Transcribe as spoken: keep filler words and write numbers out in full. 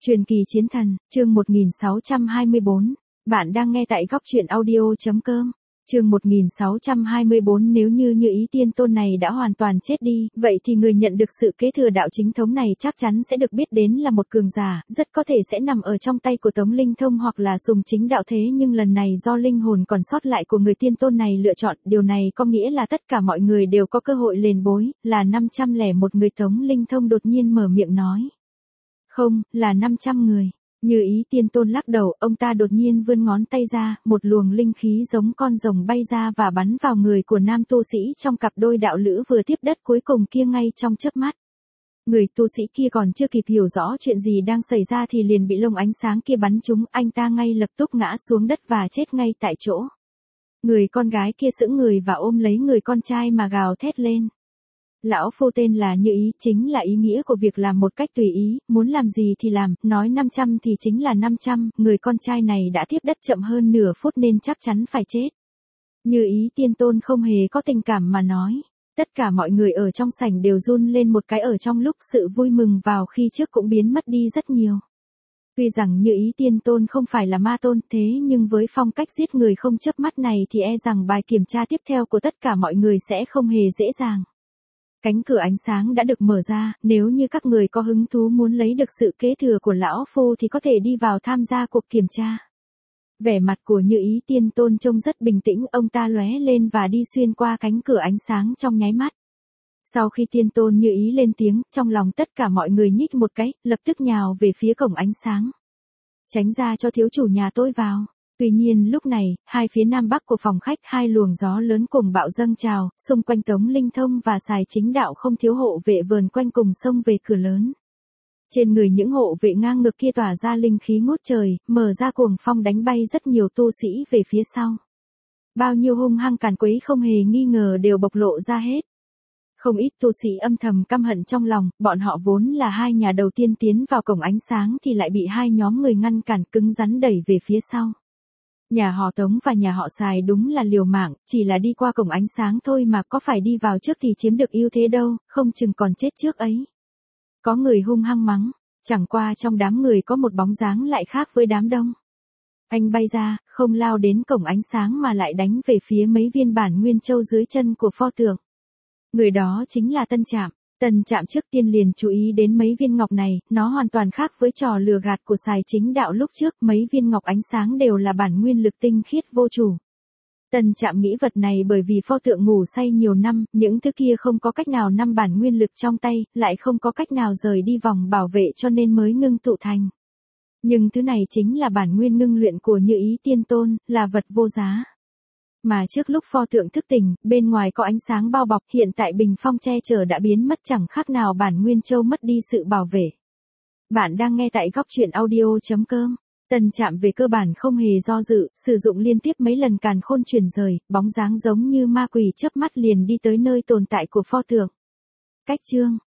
Truyền kỳ chiến thần, chương một nghìn sáu trăm hai mươi bốn. Bạn đang nghe tại góc truyện audio.com. Chương một nghìn sáu trăm hai mươi bốn. Nếu như Như Ý Tiên Tôn này đã hoàn toàn chết đi, vậy thì người nhận được sự kế thừa đạo chính thống này chắc chắn sẽ được biết đến là một cường giả, rất có thể sẽ nằm ở trong tay của Tống Linh Thông hoặc là Sùng Chính Đạo. Thế nhưng lần này do linh hồn còn sót lại của người tiên tôn này lựa chọn, điều này có nghĩa là tất cả mọi người đều có cơ hội lên bối, là năm trăm lẻ một người. Tống Linh Thông đột nhiên mở miệng nói. Không, là năm trăm người. Như Ý Tiên Tôn lắc đầu, ông ta đột nhiên vươn ngón tay ra, một luồng linh khí giống con rồng bay ra và bắn vào người của nam tu sĩ trong cặp đôi đạo lữ vừa tiếp đất cuối cùng kia ngay trong chớp mắt. Người tu sĩ kia còn chưa kịp hiểu rõ chuyện gì đang xảy ra thì liền bị lồng ánh sáng kia bắn trúng, anh ta ngay lập tức ngã xuống đất và chết ngay tại chỗ. Người con gái kia sững người và ôm lấy người con trai mà gào thét lên. Lão phu tên là Như Ý, chính là ý nghĩa của việc làm một cách tùy ý, muốn làm gì thì làm, nói năm trăm thì chính là năm trăm, người con trai này đã tiếp đất chậm hơn nửa phút nên chắc chắn phải chết. Như Ý Tiên Tôn không hề có tình cảm mà nói. Tất cả mọi người ở trong sảnh đều run lên một cái, ở trong lúc sự vui mừng vào khi trước cũng biến mất đi rất nhiều. Tuy rằng Như Ý Tiên Tôn không phải là ma tôn, thế nhưng với phong cách giết người không chớp mắt này thì e rằng bài kiểm tra tiếp theo của tất cả mọi người sẽ không hề dễ dàng. Cánh cửa ánh sáng đã được mở ra, nếu như các người có hứng thú muốn lấy được sự kế thừa của lão phu thì có thể đi vào tham gia cuộc kiểm tra. Vẻ mặt của Như Ý Tiên Tôn trông rất bình tĩnh, ông ta lóe lên và đi xuyên qua cánh cửa ánh sáng trong nháy mắt. Sau khi Tiên Tôn Như Ý lên tiếng, trong lòng tất cả mọi người nhích một cái, lập tức nhào về phía cổng ánh sáng. Tránh ra cho thiếu chủ nhà tôi vào. Tuy nhiên lúc này, hai phía nam bắc của phòng khách hai luồng gió lớn cùng bạo dâng trào, xung quanh Tống Linh Thông và Sài Chính Đạo không thiếu hộ vệ vờn quanh cùng xông về cửa lớn. Trên người những hộ vệ ngang ngược kia tỏa ra linh khí ngút trời, mở ra cuồng phong đánh bay rất nhiều tu sĩ về phía sau. Bao nhiêu hung hăng càn quấy không hề nghi ngờ đều bộc lộ ra hết. Không ít tu sĩ âm thầm căm hận trong lòng, bọn họ vốn là hai nhà đầu tiên tiến vào cổng ánh sáng thì lại bị hai nhóm người ngăn cản cứng rắn đẩy về phía sau. Nhà họ Tống và nhà họ Sài đúng là liều mạng, chỉ là đi qua cổng ánh sáng thôi mà có phải đi vào trước thì chiếm được ưu thế đâu, không chừng còn chết trước ấy. Có người hung hăng mắng, chẳng qua trong đám người có một bóng dáng lại khác với đám đông. Anh bay ra, không lao đến cổng ánh sáng mà lại đánh về phía mấy viên bản nguyên châu dưới chân của pho tượng. Người đó chính là Tân Trạm. Tân Trạm trước tiên liền chú ý đến mấy viên ngọc này, nó hoàn toàn khác với trò lừa gạt của Sài Chính Đạo lúc trước, mấy viên ngọc ánh sáng đều là bản nguyên lực tinh khiết vô chủ. Tân Trạm nghĩ vật này bởi vì pho tượng ngủ say nhiều năm, những thứ kia không có cách nào năm bản nguyên lực trong tay, lại không có cách nào rời đi vòng bảo vệ cho nên mới ngưng tụ thành. Nhưng thứ này chính là bản nguyên ngưng luyện của Như Ý Tiên Tôn, là vật vô giá. Mà trước lúc pho tượng thức tỉnh, bên ngoài có ánh sáng bao bọc, hiện tại bình phong che chở đã biến mất chẳng khác nào bản nguyên châu mất đi sự bảo vệ. Bạn đang nghe tại góc truyện audio.com. Tân Trạm về cơ bản không hề do dự, sử dụng liên tiếp mấy lần càn khôn chuyển rời, bóng dáng giống như ma quỷ chớp mắt liền đi tới nơi tồn tại của pho tượng. Cách chương